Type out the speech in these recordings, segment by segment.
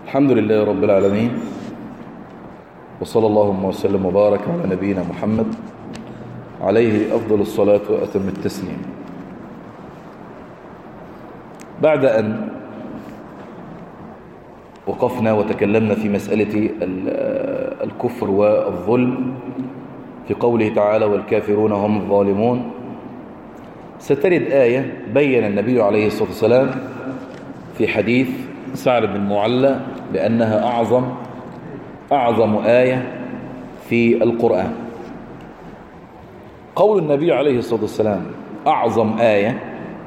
الحمد لله رب العالمين، وصلى اللهم وسلم وبارك على نبينا محمد عليه أفضل الصلاة وأتم التسليم. بعد أن وقفنا وتكلمنا في مسألة الكفر والظلم في قوله تعالى والكافرون هم الظالمون، سترد آية بين النبي عليه الصلاة والسلام في حديث سعد بن المعلى بأنها أعظم آية في القرآن. قول النبي عليه الصلاة والسلام أعظم آية،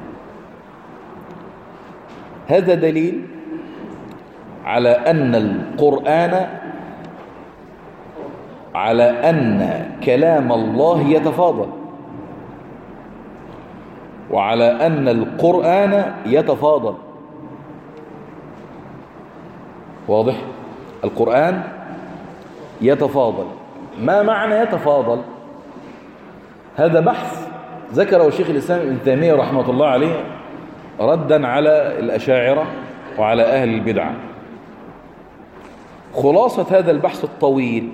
هذا دليل على أن القرآن، على أن كلام الله يتفاضل، وعلى أن القرآن يتفاضل. واضح؟ القرآن يتفاضل. ما معنى يتفاضل؟ هذا بحث ذكره شيخ الإسلام ابن تيمية رحمة الله عليه ردا على الأشاعرة وعلى أهل البدع. خلاصة هذا البحث الطويل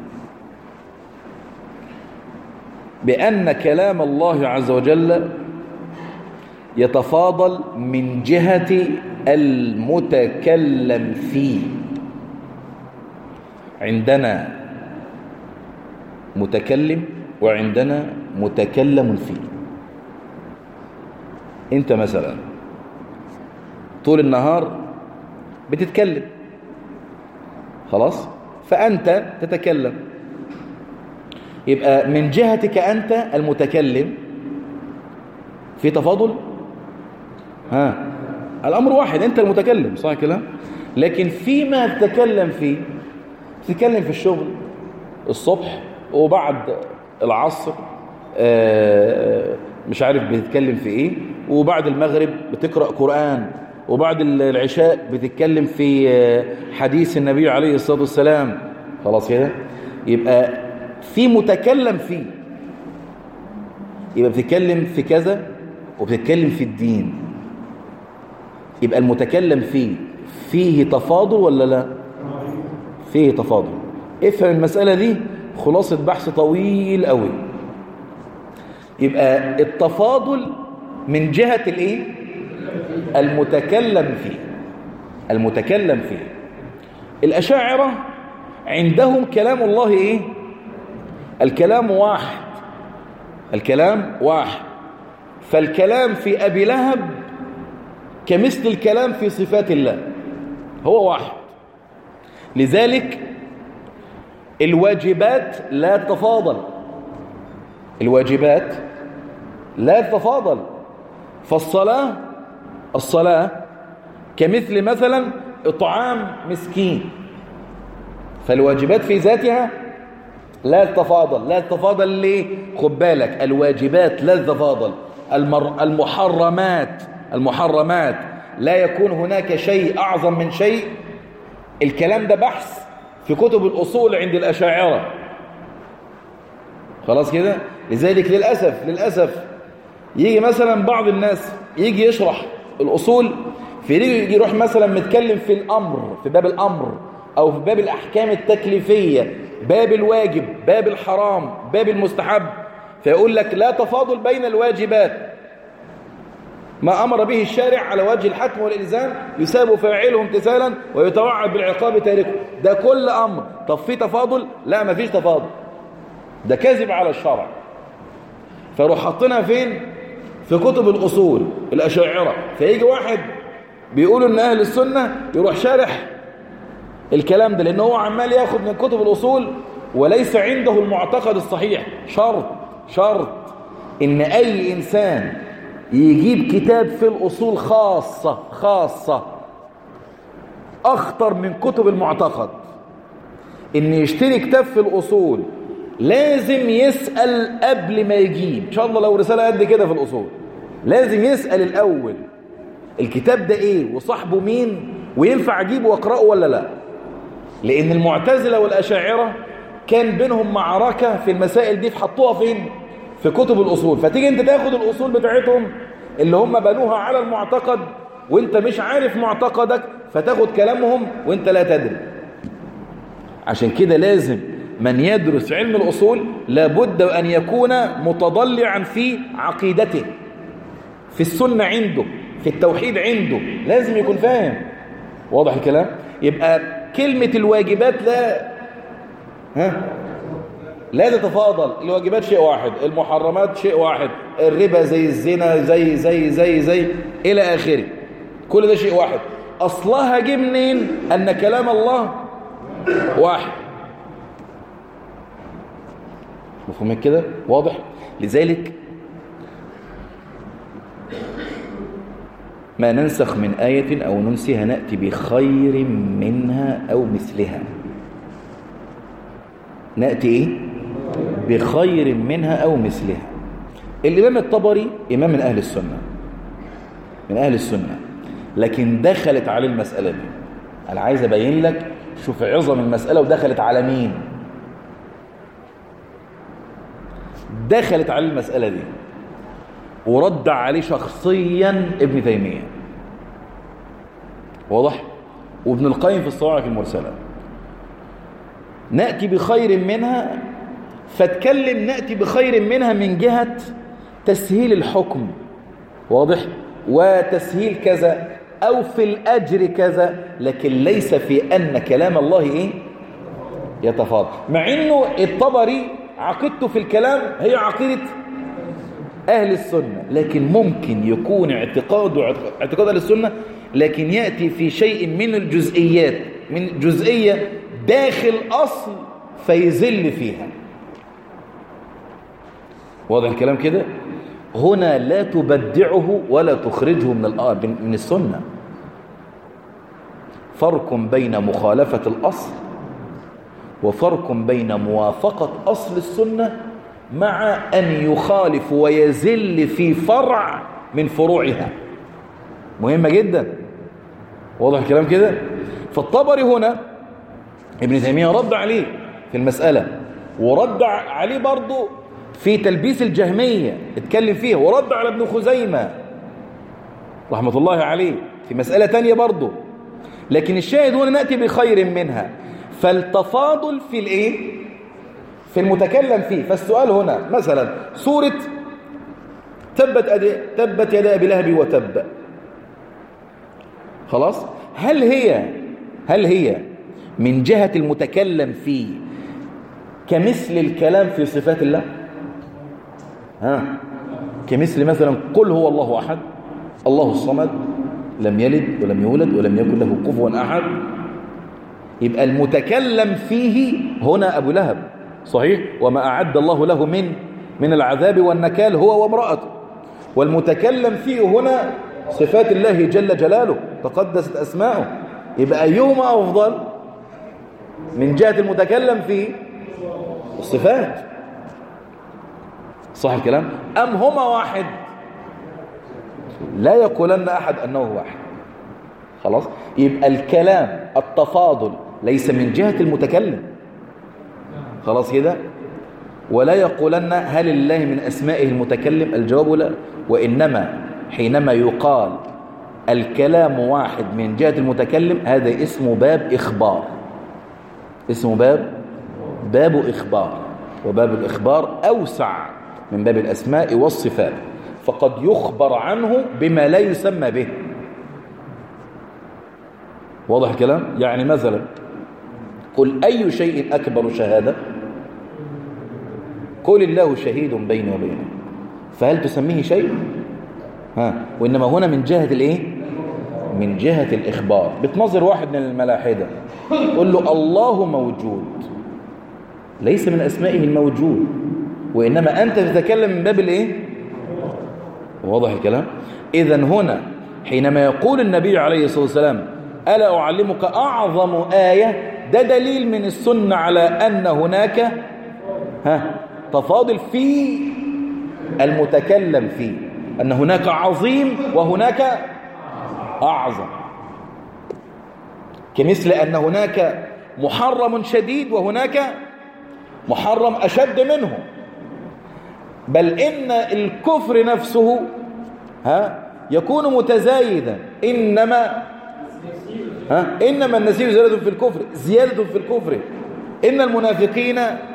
بأن كلام الله عز وجل يتفاضل من جهة المتكلم فيه. عندنا متكلم وعندنا متكلم فيه. انت مثلا طول النهار بتتكلم، خلاص، فأنت تتكلم، يبقى من جهتك أنت المتكلم في تفاضل. الأمر واحد، أنت المتكلم، صح كلام. لكن فيما تتكلم فيه، تتكلم في الشغل الصبح وبعد العصر مش عارف بتتكلم في ايه، وبعد المغرب بتقرأ قرآن، وبعد العشاء بتتكلم في حديث النبي عليه الصلاة والسلام. خلاص كده، يبقى في متكلم فيه، يبقى بتتكلم في كذا وبتتكلم في الدين. يبقى المتكلم فيه تفاضل ولا لا؟ فيه تفاضل. افهم المسألة دي، خلاصة بحث طويل قوي. يبقى التفاضل من جهة الايه؟ المتكلم فيه. المتكلم فيه. الأشاعرة عندهم كلام الله ايه؟ الكلام واحد. الكلام واحد. فالكلام في أبي لهب كمثل الكلام في صفات الله، هو واحد. لذلك الواجبات لا تتفاضل. الواجبات لا تتفاضل. فالصلاة كمثل مثلا إطعام مسكين، فالواجبات في ذاتها لا تتفاضل. لا تتفاضل ليه؟ خد بالك، الواجبات لا تتفاضل. المحرمات لا يكون هناك شيء أعظم من شيء. الكلام ده بحث في كتب الأصول عند الأشاعرة. خلاص كده. لذلك للأسف يجي مثلا بعض الناس يجي يشرح الأصول، يجي يروح مثلا متكلم في الأمر، في باب الأمر، أو في باب الأحكام التكليفية، باب الواجب، باب الحرام، باب المستحب، فيقول لك لا تفاضل بين الواجبات. ما أمر به الشارع على وجه الحتم والإلزام يساب فاعله امتثالا ويتوعد بالعقاب تاركه. ده كل أمر. طب في تفاضل؟ لا، ما فيش تفاضل. ده كذب على الشرع. فروح حطنا فين؟ في كتب الأصول الأشاعرة. فيجي واحد بيقول إن أهل السنة يروح شارح الكلام ده، لأنه هو عمال ياخد من كتب الأصول وليس عنده المعتقد الصحيح. شرط إن أي إنسان يجيب كتاب في الأصول خاصة أخطر من كتب المعتقد. إن يشتري كتاب في الأصول لازم يسأل قبل ما يجيب. إن شاء الله لو رسالة قد كده في الأصول لازم يسأل الأول الكتاب ده إيه وصاحبه مين وينفع أجيبه وأقرأه ولا لا. لأن المعتزلة والأشاعرة كان بينهم معركة في المسائل دي، فحطوها فين؟ في كتب الأصول. فتيجي أنت تاخد الأصول بتاعتهم اللي هم بنوها على المعتقد وانت مش عارف معتقدك، فتاخد كلامهم وانت لا تدري. عشان كده لازم من يدرس علم الأصول لابد أن يكون متضلعا في عقيدته، في السنة عنده، في التوحيد عنده، لازم يكون فاهم. واضح الكلام؟ يبقى كلمة الواجبات لا تتفاضل. الواجبات شيء واحد، المحرمات شيء واحد، الربا زي الزنا زي زي زي زي إلى آخره، كل ده شيء واحد. أصلها جه منين؟ أن كلام الله واحد. مفهوم كده؟ واضح؟ لذلك ما ننسخ من آية أو ننسها نأتي بخير منها أو مثلها. نأتي إيه؟ بخير منها أو مثلها. الإمام الطبري إمام من أهل السنة، من أهل السنة، لكن دخلت عليه المسألة دي. أنا عايز أبين لك شوف عظم المسألة ودخلت على مين. دخلت عليه المسألة دي ورد عليه شخصيا ابن تيمية. واضح؟ وابن القيم في الصواعق المرسلة. نأتي بخير منها، فاتكلم نأتي بخير منها من جهة تسهيل الحكم. واضح؟ وتسهيل كذا أو في الأجر كذا، لكن ليس في أن كلام الله إيه؟ يتفاضل. مع أنه الطبري عقيدته في الكلام هي عقيدة أهل السنة، لكن ممكن يكون اعتقاد أهل السنة، لكن يأتي في شيء من الجزئيات، من جزئية داخل أصل فيزل فيها. واضح الكلام كده؟ هنا لا تبدعه ولا تخرجه من السنة. فرق بين مخالفة الأصل وفرق بين موافقة أصل السنة مع أن يخالف ويزل في فرع من فروعها. مهمة جدا. واضح الكلام كده؟ فالطبري هنا ابن تيمية رد عليه في المسألة، ورد عليه برضو في تلبيس الجهمية اتكلم فيها، ورد على ابن خزيمة رحمة الله عليه في مسألة تانية برضو. لكن الشاهد هنا نأتي بخير منها، فالتفاضل في الايه؟ في المتكلم فيه. فالسؤال هنا مثلا سورة تبت يدا أبي لهب وتب، خلاص، هل هي من جهة المتكلم فيه كمثل الكلام في صفات الله؟ كمثل مثلا قل هو الله أحد الله الصمد لم يلد ولم يولد ولم يكن له كفوا أحد. يبقى المتكلم فيه هنا أبو لهب، صحيح، وما أعد الله له من العذاب والنكال هو وامرأته. والمتكلم فيه هنا صفات الله جل جلاله تقدست أسماؤه. يبقى أيهما أفضل من جهة المتكلم فيه؟ الصفات، صح الكلام؟ أم هما واحد؟ لا يقولن أحد أنه واحد. خلاص، يبقى الكلام التفاضل ليس من جهة المتكلم، خلاص كده. ولا يقولن هل الله من أسمائه المتكلم؟ الجواب لا. وإنما حينما يقال الكلام واحد من جهة المتكلم هذا اسمه باب إخبار، اسمه باب إخبار. وباب الإخبار أوسع من باب الأسماء والصفات، فقد يخبر عنه بما لا يسمى به. واضح الكلام؟ يعني مثلا قل أي شيء أكبر شهادة؟ قل الله شهيد بيني وبينك. فهل تسميه شيء؟ وإنما هنا من جهة الإيه؟ من جهة الإخبار. بتنظر واحد من الملاحدة قل له الله موجود، ليس من أسمائه الموجود، وإنما أنت تتكلم من باب الإيه؟ واضح الكلام؟ إذن هنا حينما يقول النبي عليه الصلاة والسلام ألا أعلمك أعظم آية، ده دليل من السنة على أن هناك تفاضل في المتكلم فيه، أن هناك عظيم وهناك أعظم، كمثل أن هناك محرم شديد وهناك محرم أشد منه. بل إن الكفر نفسه يكون متزايدا، إنما إنما النسيء زيادة في الكفر، زيادة في الكفر. إن المنافقين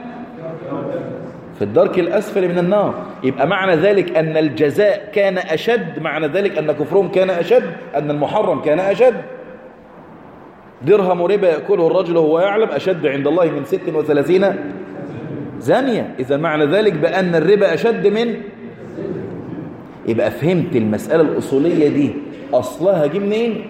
في الدرك الأسفل من النار. يبقى معنى ذلك أن الجزاء كان أشد، معنى ذلك أن كفرهم كان أشد، أن المحرم كان أشد. درهم ربا يأكله الرجل وهو يعلم أشد عند الله من 36 زانية. إذا معنى ذلك بأن الربا أشد من. يبقى فهمت المسألة الأصولية دي أصلها جه منين؟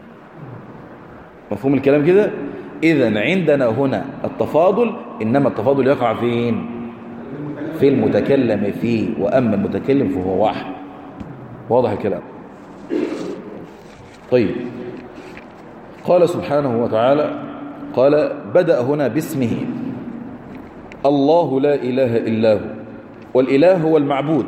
مفهوم الكلام كده؟ إذا عندنا هنا التفاضل، إنما التفاضل يقع فين؟ في المتكلم فيه، وأما المتكلم فهو واحد. واضح الكلام؟ طيب، قال سبحانه وتعالى، قال بدأ هنا باسمه الله لا إله إلا هو، والإله هو المعبود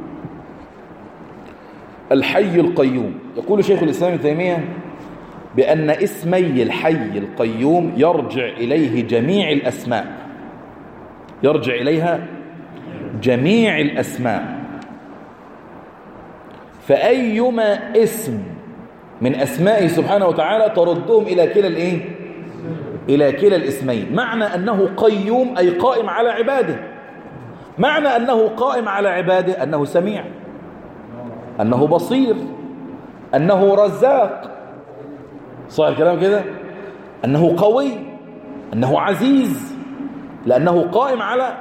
الحي القيوم. يقول شيخ الإسلام ابن تيمية بأن اسمي الحي القيوم يرجع إليه جميع الأسماء، يرجع إليها جميع الأسماء. فأيما اسم من أسمائه سبحانه وتعالى تردهم إلى كلا الإيه؟ إلى كلا الاسمين. معنى أنه قيوم أي قائم على عباده، معنى أنه قائم على عباده أنه سميع، أنه بصير، أنه رزاق، صح الكلام كده؟ أنه قوي، أنه عزيز، لأنه قائم على.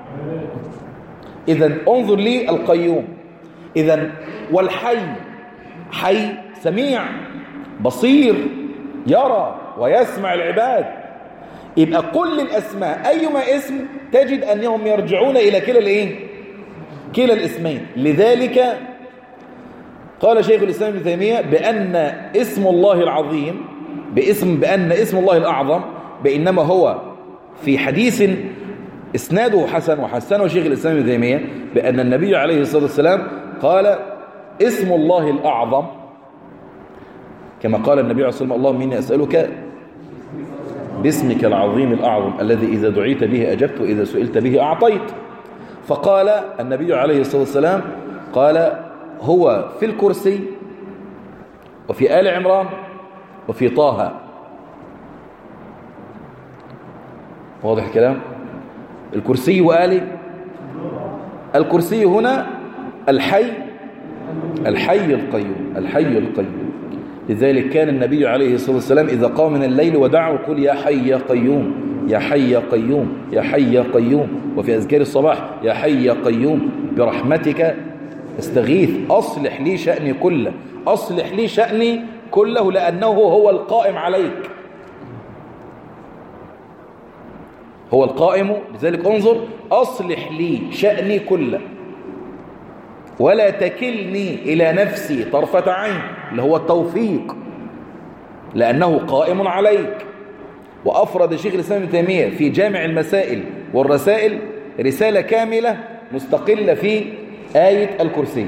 إذن انظر لي القيوم. إذن والحي، حي سميع بصير يرى ويسمع العباد. يبقى كل الأسماء أيما اسم تجد أنهم يرجعون إلى كلا الإيه؟ كلا الاسمين. لذلك قال شيخ الإسلام ابن تيمية بأن اسم الله العظيم بأن اسم الله الأعظم بإنما هو في حديث إسناده حسن وحسنه شيخ الإسلام ابن تيمية بأن النبي عليه الصلاة والسلام قال اسم الله الأعظم كما قال النبي عليه الصلاة والسلام اللهم إني أسألك باسمك العظيم الأعظم الذي إذا دعيت به أجبت وإذا سئلت به أعطيت. فقال النبي عليه الصلاة والسلام قال هو في الكرسي وفي آل عمران وفي طه. واضح الكلام؟ الكرسي وآل، الكرسي هنا الحي القيوم، الحي القيوم. لذلك كان النبي عليه الصلاة والسلام إذا قام من الليل ودعا وقل يا حي يا قيوم يا حي يا قيوم يا حي يا قيوم. وفي أذكار الصباح يا حي يا قيوم برحمتك استغيث أصلح لي شأني كله، أصلح لي شأني كله لأنه هو القائم عليك، هو القائم. لذلك انظر أصلح لي شأني كله ولا تكلني إلى نفسي طرفة عين، اللي هو التوفيق، لأنه قائم عليك. وأفرد شيخ الإسلام ابن تيمية في جامع المسائل والرسائل رسالة كاملة مستقلة في آية الكرسي.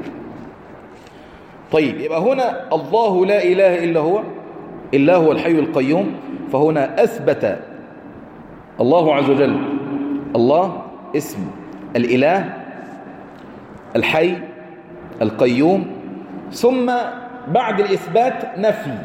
طيب، يبقى هنا الله لا إله إلا هو الحي القيوم. فهنا أثبت الله عز وجل الله اسم الإله الحي القيوم، ثم بعد الإثبات نفي،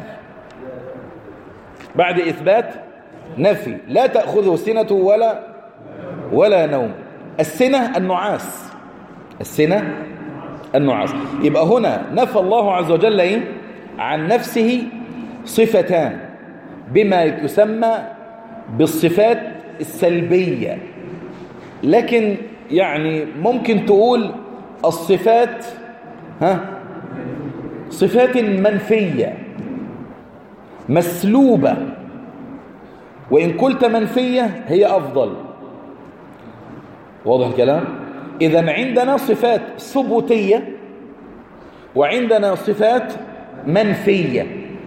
بعد إثبات نفي لا تأخذه سنة ولا نوم. السنة النعاس، السنة النعاس. يبقى هنا نفى الله عز وجل عن نفسه صفتان بما يسمى بالصفات السلبية، لكن يعني ممكن تقول الصفات صفات منفية مسلوبة، وإن قلت منفية هي أفضل. واضح الكلام؟ إذن عندنا صفات ثبوتية وعندنا صفات منفية.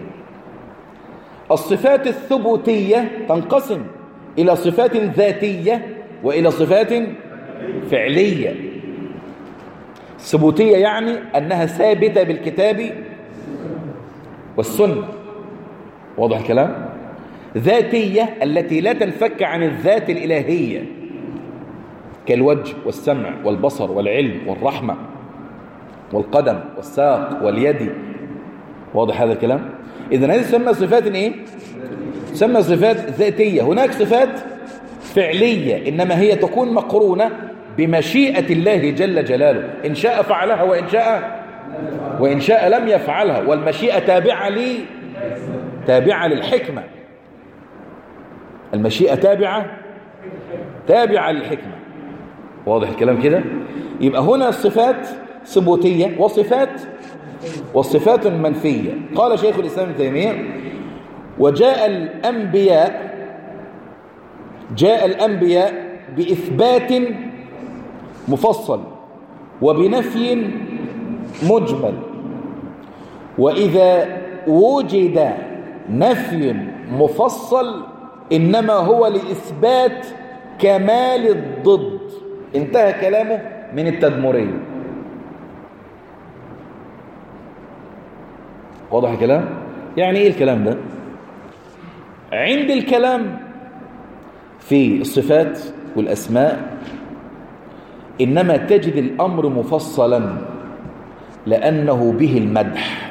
الصفات الثبوتية تنقسم إلى صفات ذاتية وإلى صفات فعلية. ثبوتية يعني أنها ثابتة بالكتاب والسنة. واضح الكلام؟ ذاتية التي لا تنفك عن الذات الإلهية كالوجه والسمع والبصر والعلم والرحمة والقدم والساق واليد. واضح هذا الكلام؟ إذن هذه تسمى صفات إيه؟ تسمى صفات ذاتية. هناك صفات فعلية إنما هي تكون مقرونة بمشيئة الله جل جلاله، إن شاء فعلها وإن شاء لم يفعلها، والمشيئة تابعة للحكمة. المشيئة تابعة للحكمة. واضح الكلام كده؟ يبقى هنا الصفات ثبوتية وصفات منفية. قال شيخ الإسلام ابن تيمية: وجاء الأنبياء بإثبات مفصل وبنفي مجمل، وإذا وجد نفي مفصل إنما هو لإثبات كمال الضد. انتهى كلامه من التدمرية. واضح الكلام؟ يعني إيه الكلام ده؟ عند الكلام في الصفات والأسماء إنما تجد الأمر مفصلا لأنه به المدح.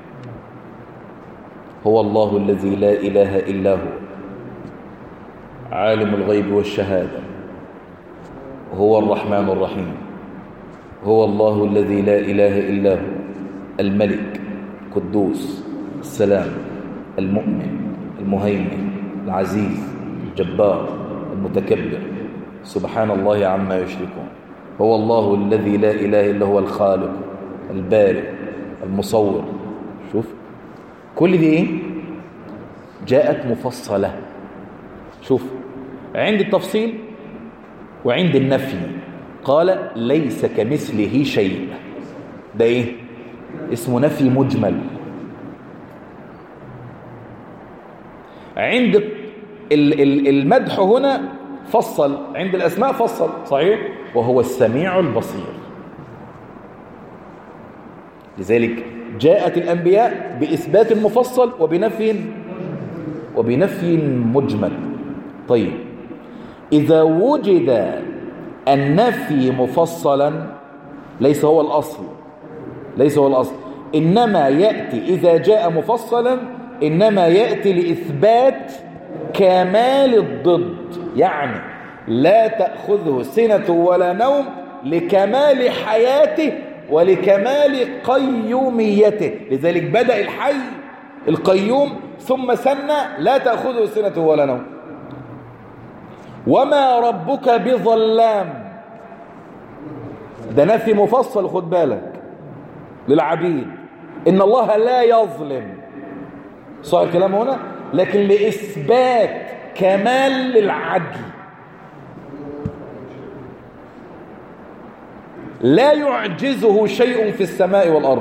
هو الله الذي لا إله إلا هو عالم الغيب والشهادة، هو الرحمن الرحيم، هو الله الذي لا إله إلا هو الملك القدوس السلام المؤمن المهيمن العزيز الجبار المتكبر سبحان الله عما يشركون، هو الله الذي لا إله إلا هو الخالق البارئ المصور. شوف كل دي إيه؟ جاءت مفصلة. شوف عند التفصيل وعند النفي قال ليس كمثله شيء، ده إيه؟ اسمه نفي مجمل. عند المدح هنا فصل، عند الأسماء فصل صحيح، وهو السميع البصير. لذلك جاءت الأنبياء بإثبات مفصل وبنفي مجمل. طيب إذا وجد النفي مفصلا ليس هو الأصل، إنما يأتي إذا جاء مفصلا إنما يأتي لإثبات كمال الضد، يعني لا تأخذه سنة ولا نوم لكمال حياته ولكمال قيوميته. لذلك بدأ الحي القيوم ثم سنة لا تأخذه سنة ولا نوم. وما ربك بظلام، ده نفي مفصل خد بالك للعبيد، إن الله لا يظلم، صح الكلام هنا، لكن لإثبات كمال العدل. لا يعجزه شيء في السماء والأرض.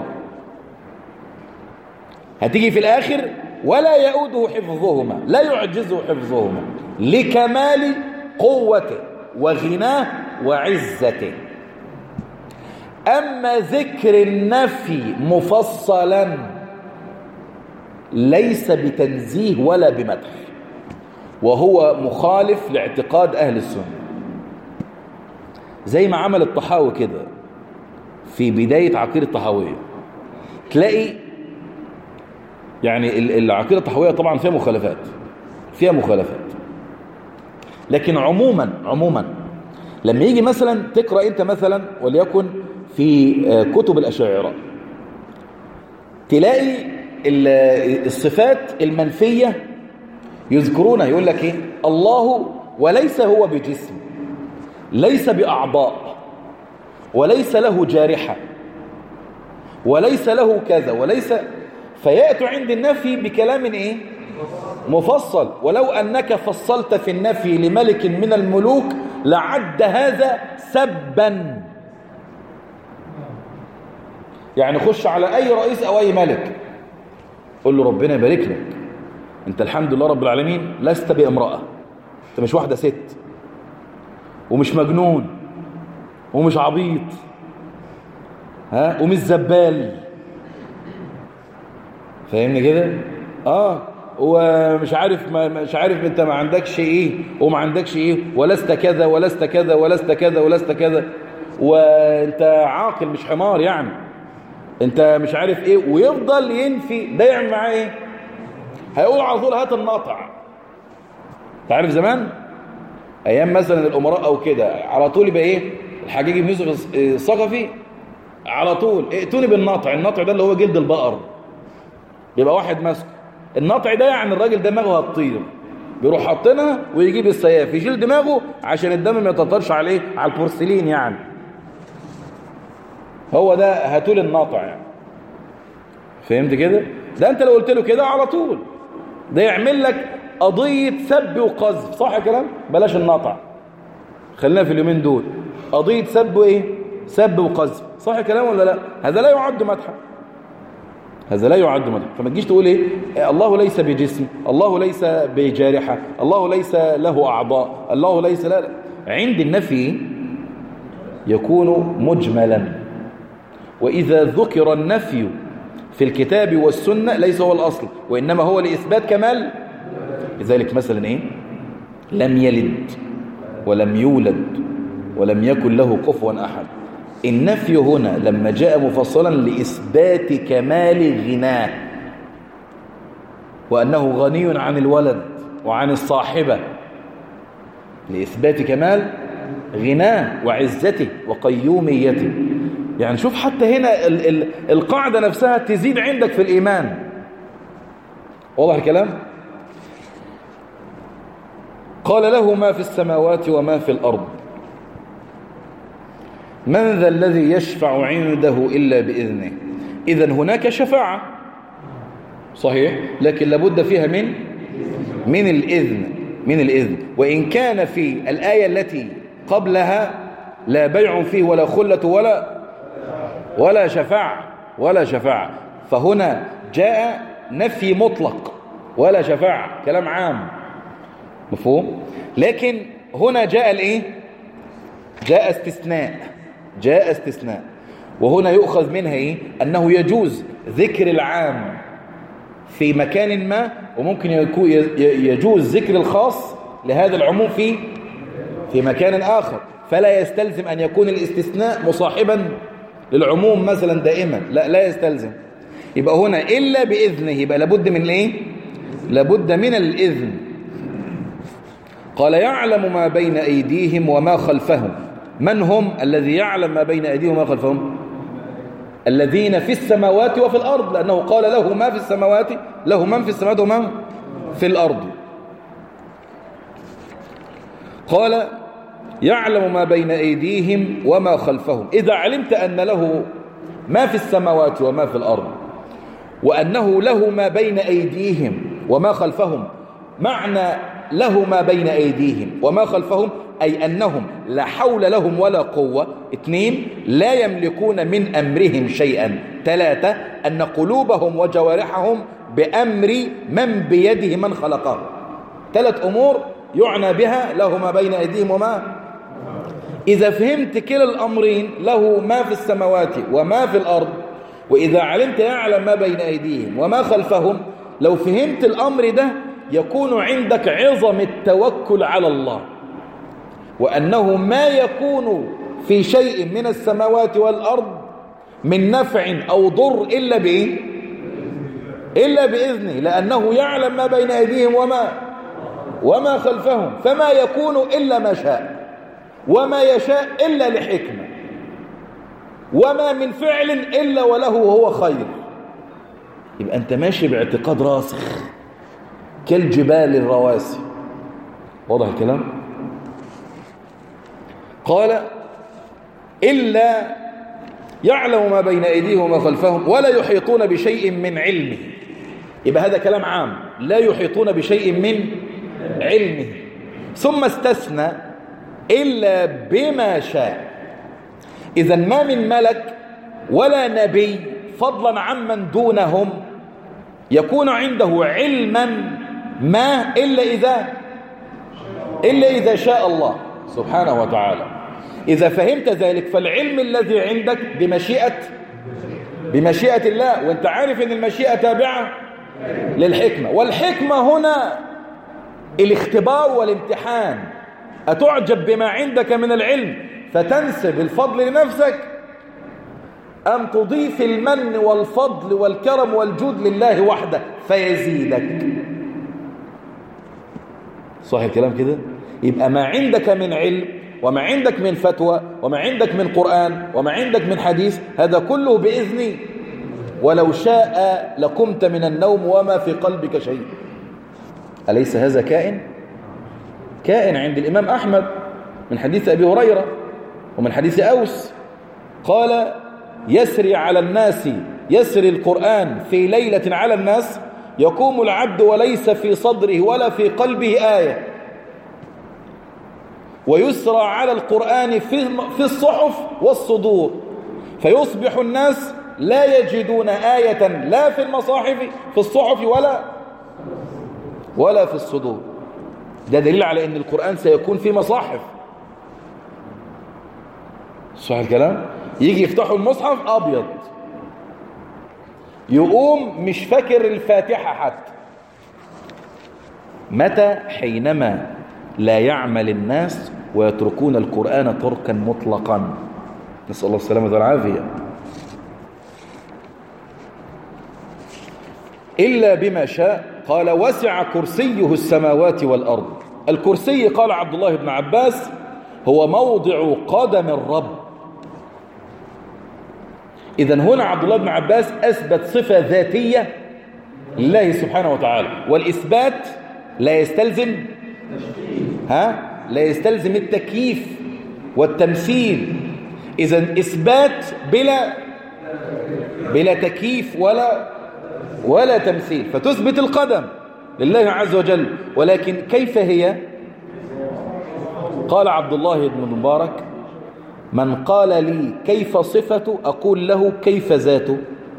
هتيجي في الآخر ولا يؤوده حفظهما، لا يعجزه حفظهما لكمال قوته وغناه وعزته. أما ذكر النفي مفصلا ليس بتنزيه ولا بمدح، وهو مخالف لاعتقاد أهل السنة. زي ما عمل الطحاوي كده في بداية عقيدة الطحاوية، تلاقي يعني العقيدة الطحاوية طبعا فيها مخالفات، لكن عموما لما يجي مثلا تقرأ انت مثلا وليكن في كتب الأشاعرة تلاقي الصفات المنفية يذكرونها، يقول لك ايه؟ الله وليس هو بجسم، ليس بأعضاء، وليس له جارحة، وليس له كذا، وليس، فيأتوا عند النفي بكلام ايه؟ مفصل. ولو أنك فصلت في النفي لملك من الملوك لعد هذا سبا. يعني خش على أي رئيس أو أي ملك قل له ربنا يبارك لك، أنت الحمد لله رب العالمين لست بامرأة، أنت مش واحدة ست، ومش مجنون، ومش عبيط، ومش زبال، فاهمني كده؟ ومش عارف مش عارف انت ما عندكش ايه وما عندكش ايه، ولست كذا ولست كذا ولست كذا ولست كذا، وانت عاقل مش حمار، يعني انت مش عارف ايه، ويفضل ينفي. ده يعمل معاه ايه؟ هيقول على طول هات الناطع. تعرف زمان ايام مثلا الامراء او كده على طول يبقى ايه الحجاج بن يوسف الثقفي على طول ائتوني بالناطع. الناطع ده اللي هو جلد البقر، يبقى واحد ماسك الناطع ده، يعني الراجل دماغه هتطير، بيروح حاطينها ويجيب السياف يشيل دماغه عشان الدم ما يتطرش عليه على البورسلين يعني. هو ده هاتول الناطع يعني. فهمت كده؟ ده انت لو قلت له كده على طول ده يعمل لك قضية سب وقذف، صح كلام؟ بلاش الناطع، خلينا في اليومين دول قضية سب وايه؟ سب وقذف، صح كلام ولا لا؟ هذا لا يعد مدحا، هذا لا يعد مدحا. فما تجيش تقول ايه الله ليس بجسم، الله ليس بجارحة، الله ليس له أعضاء، الله ليس لا. عند النفي يكون مجملا، وإذا ذكر النفي في الكتاب والسنة ليس هو الأصل، وإنما هو لإثبات كمال. لذلك مثلا إيه؟ لم يلد ولم يولد ولم يكن له كفوا أحد. النفي هنا لما جاء مفصلا لإثبات كمال غناه، وأنه غني عن الولد وعن الصاحبة، لإثبات كمال غناه وعزته وقيوميته. يعني شوف حتى هنا القاعدة نفسها تزيد عندك في الإيمان. واضح الكلام؟ قال له ما في السماوات وما في الأرض من ذا الذي يشفع عنده إلا بإذنه. إذن هناك شفاعة صحيح، لكن لابد فيها من الإذن، من الإذن. وإن كان في الآية التي قبلها لا بيع فيه ولا خلة ولا شفاعة، فهنا جاء نفي مطلق ولا شفاعة، كلام عام مفهوم. لكن هنا جاء الايه؟ جاء استثناء، وهنا يؤخذ منها ايه؟ انه يجوز ذكر العام في مكان ما، وممكن يجوز ذكر الخاص لهذا العموم في مكان آخر، فلا يستلزم أن يكون الاستثناء مصاحبا للعموم مثلا دائما، لا يستلزم. يبقى هنا إلا بإذنه، يبقى لابد من الايه؟ لابد من الإذن. قال يعلم ما بين أيديهم وما خلفهم. من هم الذي يعلم ما بين أيديهم وما خلفهم؟ الذين في السماوات وفي الأرض، لأنه قال له ما في السماوات، له من في السماوات ومن في الأرض. قال يعلم ما بين أيديهم وما خلفهم. إذا علمت أن له ما في السماوات وما في الأرض، وأنه له ما بين أيديهم وما خلفهم، معنى له ما بين أيديهم وما خلفهم أي أنهم لا حول لهم ولا قوة. 2 لا يملكون من أمرهم شيئا. 3 أن قلوبهم وجوارحهم بأمر من بيده من خلقه. 3 أمور يعنى بها له ما بين أيديهم وما. إذا فهمت كلا الأمرين، له ما في السماوات وما في الأرض، وإذا علمت يعلم ما بين أيديهم وما خلفهم، لو فهمت الأمر ده يكون عندك عظم التوكل على الله، وأنه ما يكون في شيء من السماوات والأرض من نفع أو ضر إلا بإيه؟ إلا بإذنه، لأنه يعلم ما بين أيديهم وما خلفهم، فما يكون إلا ما شاء، وما يشاء إلا لحكمة، وما من فعل إلا وله وهو خير. يبقى أنت ماشي باعتقاد راسخ كالجبال الرواسي. واضح الكلام؟ قال إلا يعلم ما بين أيديهم وما خلفهم ولا يحيطون بشيء من علمه. يبقى هذا كلام عام، لا يحيطون بشيء من علمه. ثم استثنى إلا بما شاء. إذا ما من ملك ولا نبي فضلا عمن دونهم يكون عنده علما ما إلا إذا شاء الله سبحانه وتعالى. إذا فهمت ذلك فالعلم الذي عندك بمشيئة الله، وانت عارف ان المشيئة تابعة للحكمة، والحكمة هنا الاختبار والامتحان. أتعجب بما عندك من العلم فتنسب الفضل لنفسك، أم تضيف المن والفضل والكرم والجود لله وحده فيزيدك؟ صح الكلام كده؟ يبقى ما عندك من علم وما عندك من فتوى وما عندك من قرآن وما عندك من حديث، هذا كله بإذني، ولو شاء لقمت من النوم وما في قلبك شيء. أليس هذا كائن؟ كائن عند الإمام أحمد من حديث أبي هريرة ومن حديث أوس قال: يسري على الناس، يسري القرآن في ليلة على الناس، يقوم العبد وليس في صدره ولا في قلبه آية، ويسرى على القرآن في الصحف والصدور، فيصبح الناس لا يجدون آية لا في المصاحف في الصحف ولا في الصدور. ده دليل على أن القرآن سيكون في مصاحف. صح الكلام؟ يجي يفتحوا المصحف أبيض، يقوم مش فاكر الفاتحة حتى. متى؟ حينما لا يعمل الناس ويتركون القرآن تركا مطلقا، نسأل الله السلامة والعافية. إلا بما شاء. قال: وسع كرسيه السماوات والأرض. الكرسي قال عبد الله بن عباس هو موضع قدم الرب. إذن هنا عبد الله بن عباس أثبت صفة ذاتية لله سبحانه وتعالى، والإثبات لا يستلزم التكييف والتمثيل. إذن إثبات بلا تكييف ولا تمثيل، فتثبت القدم لله عز وجل، ولكن كيف هي؟ قال عبد الله بن المبارك: من قال لي كيف صفته أقول له كيف ذاته.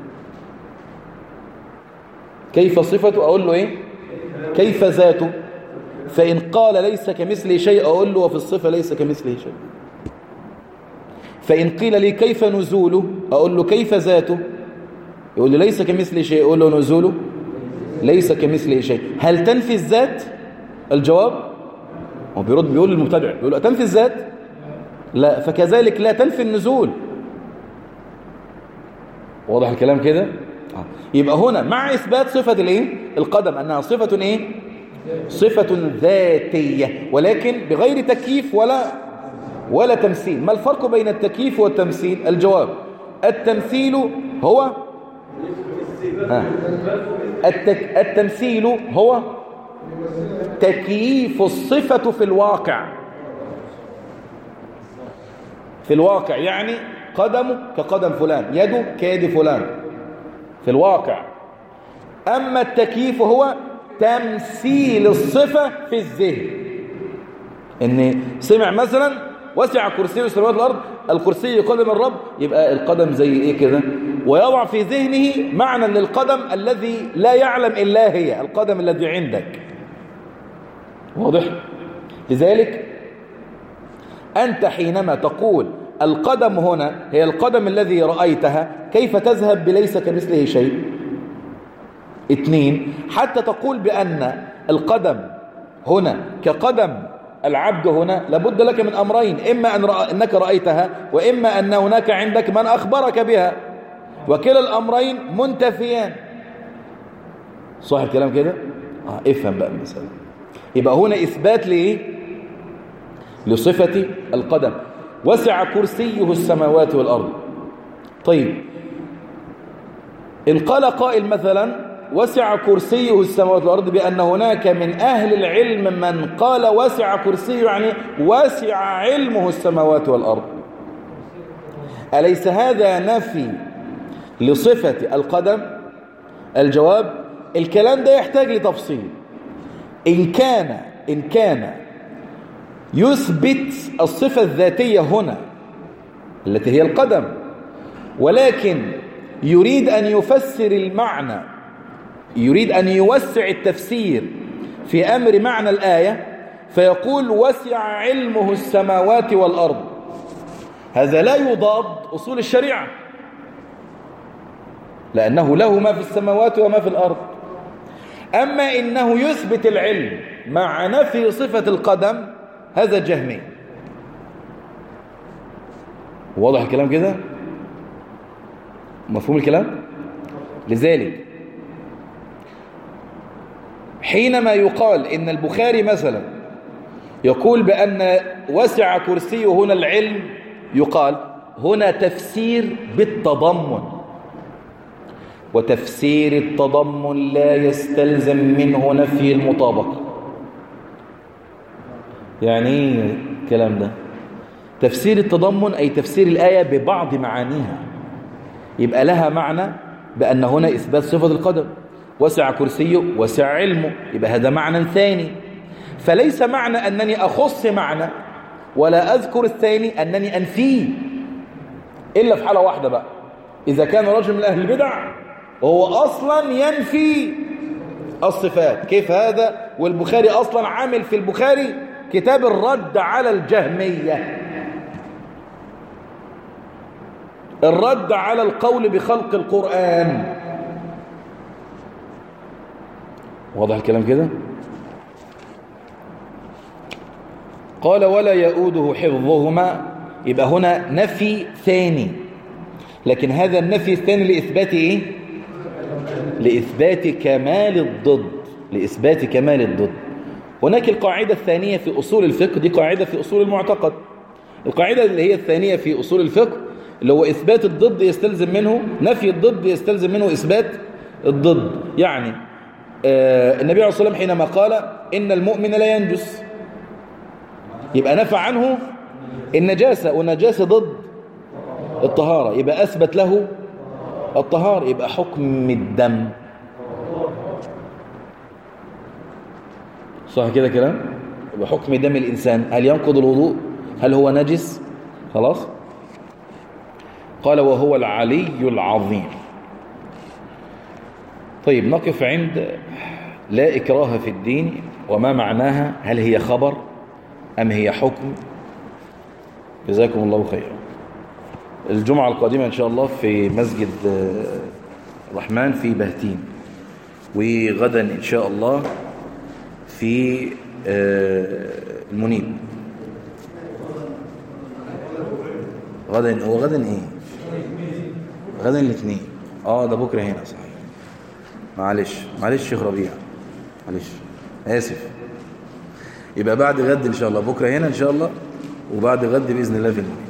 كيف صفته أقول له إيه؟ كيف ذاته. فإن قال ليس كمثله شيء أقول له وفي الصفة ليس كمثله شيء. فإن قيل لي كيف نزوله أقول له كيف ذاته. يقول لي ليس كمثله شيء أقول له نزوله ليس كمثله شيء. هل تنفي الذات؟ الجواب هو بيرد بيقول للمبتدع، بيقول له تنفي الذات؟ لا. فكذلك لا تنفي النزول. واضح الكلام كده؟ يبقى هنا مع إثبات صفة الايه؟ القدم، أنها صفة ايه؟ صفة ذاتية، ولكن بغير تكييف ولا تمثيل. ما الفرق بين التكييف والتمثيل؟ الجواب: التمثيل هو التمثيل هو تكييف الصفة في الواقع. يعني قدمه كقدم فلان، يده كيد فلان في الواقع. أما التكييف هو تمثيل الصفة في الذهن. إن سمع مثلا وسع كرسيه السماوات والأرض، الكرسي قدم الرب، يبقى القدم زي إيه كده، ويضع في ذهنه معنى للقدم الذي لا يعلم إلا هي القدم الذي عندك. واضح؟ لذلك أنت حينما تقول القدم هنا هي القدم الذي رأيتها، كيف تذهب بليس كمثله شيء؟ 2. حتى تقول بأن القدم هنا كقدم العبد هنا، لابد لك من أمرين: إما أنك رأيتها، وإما أن هناك عندك من أخبرك بها، وكلا الأمرين منتفيان. صح الكلام كده؟ افهم بقى المسألة. يبقى هنا إثبات لإيه؟ لصفة القدم. وسع كرسيه السماوات والأرض. طيب، إن قال قائل مثلا وسع كرسيه السماوات والأرض بأن هناك من أهل العلم من قال وسع كرسيه يعني وسع علمه السماوات والأرض، أليس هذا نفي لصفة القدم؟ الجواب: الكلام ده يحتاج لتفصيل. إن كان يثبت الصفة الذاتية هنا التي هي القدم، ولكن يريد أن يفسر المعنى، يريد أن يوسع التفسير في أمر معنى الآية، فيقول وسع علمه السماوات والأرض، هذا لا يضاد أصول الشريعة، لأنه له ما في السماوات وما في الأرض. أما إنه يثبت العلم مع نفي صفة القدم، هذا جهمي. واضح الكلام كده؟ مفهوم الكلام؟ لذلك حينما يقال إن البخاري مثلا يقول بأن وسع كرسيه هنا العلم، يقال هنا تفسير بالتضمن، وتفسير التضمن لا يستلزم منه نفي المطابقة. يعني ايه الكلام ده؟ تفسير التضمن أي تفسير الآية ببعض معانيها، يبقى لها معنى بأن هنا إثبات صفة القدر، وسع كرسيه وسع علمه، يبقى هذا معنى ثاني. فليس معنى أنني أخص معنى ولا أذكر الثاني أنني أنفيه، إلا في حالة واحدة بقى، إذا كان رجل من أهل البدع وهو أصلا ينفي الصفات. كيف هذا والبخاري أصلا عامل في البخاري كتاب الرد على الجهمية، الرد على القول بخلق القرآن. واضح الكلام كده؟ قال ولا يؤوده حفظهما، يبقى هنا نفي ثاني، لكن هذا النفي الثاني لإثبات إيه؟ لإثبات كمال الضد، لإثبات كمال الضد. هناك القاعدة الثانية في أصول الفقه، دي قاعدة في أصول المعتقد. القاعدة اللي هي الثانية في أصول الفقه اللي هو إثبات الضد يستلزم منه نفي الضد، يستلزم منه إثبات الضد. يعني النبي عليه الصلاة والسلام حينما قال إن المؤمن لا ينجس، يبقى نفى عنه النجاسة، والنجاسة ضد الطهارة، يبقى أثبت له الطهارة. يبقى حكم الدم، صح كده كلام؟ يبقى حكم دم الإنسان هل ينقض الوضوء؟ هل هو نجس؟ خلاص. قال وهو العلي العظيم. طيب نقف عند لا إكراه في الدين وما معناها، هل هي خبر أم هي حكم؟ جزاكم الله خيرا. الجمعة القادمة إن شاء الله في مسجد الرحمن في بهتين، وغدا إن شاء الله في المنيب. غدا هو غدا إيه؟ غدا الاثنين. ده بكرة هنا صحيح. معلش شيخ ربيع، معلش آسف. يبقى بعد غد إن شاء الله، بكرة هنا إن شاء الله، وبعد غد بإذن الله في المنيب.